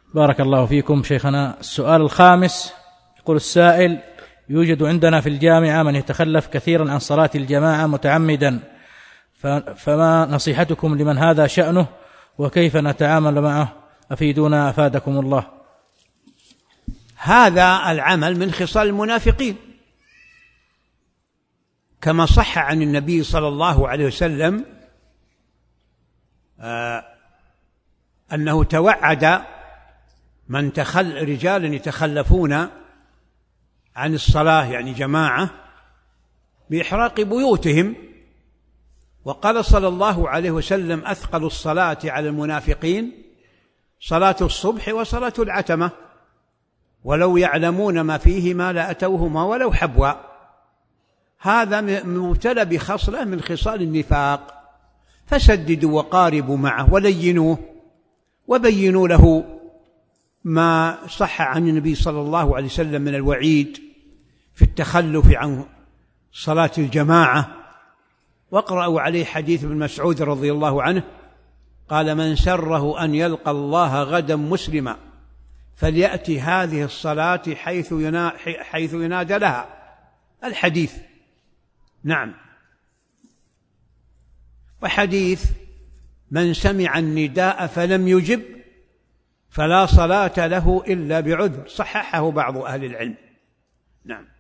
بارك الله فيكم شيخنا. السؤال الخامس يقول السائل: يوجد عندنا في الجامعة من يتخلف كثيرا عن صلاة الجماعة متعمدا، فما نصيحتكم لمن هذا شأنه وكيف نتعامل معه؟ أفيدونا أفادكم الله. هذا العمل من خصال المنافقين، كما صح عن النبي صلى الله عليه وسلم أنه توعد من رجال يتخلفون عن الصلاة يعني جماعة بإحراق بيوتهم، وقال صلى الله عليه وسلم: أثقل الصلاة على المنافقين صلاة الصبح وصلاة العتمة، ولو يعلمون ما فيهما لأتوهما ولو حبوا. هذا مبتلى بخصلة من خصال النفاق، فسددوا وقاربوا معه ولينوه وبينوا له ما صح عن النبي صلى الله عليه وسلم من الوعيد في التخلف عن صلاة الجماعة، واقرأوا عليه حديث ابن مسعود رضي الله عنه قال: من سره أن يلقى الله غدا مسلما فليأتي هذه الصلاة حيث ينادى لها. الحديث. نعم. وحديث: من سمع النداء فلم يجب فلا صلاة له إلا بعذر، صححه بعض أهل العلم. نعم.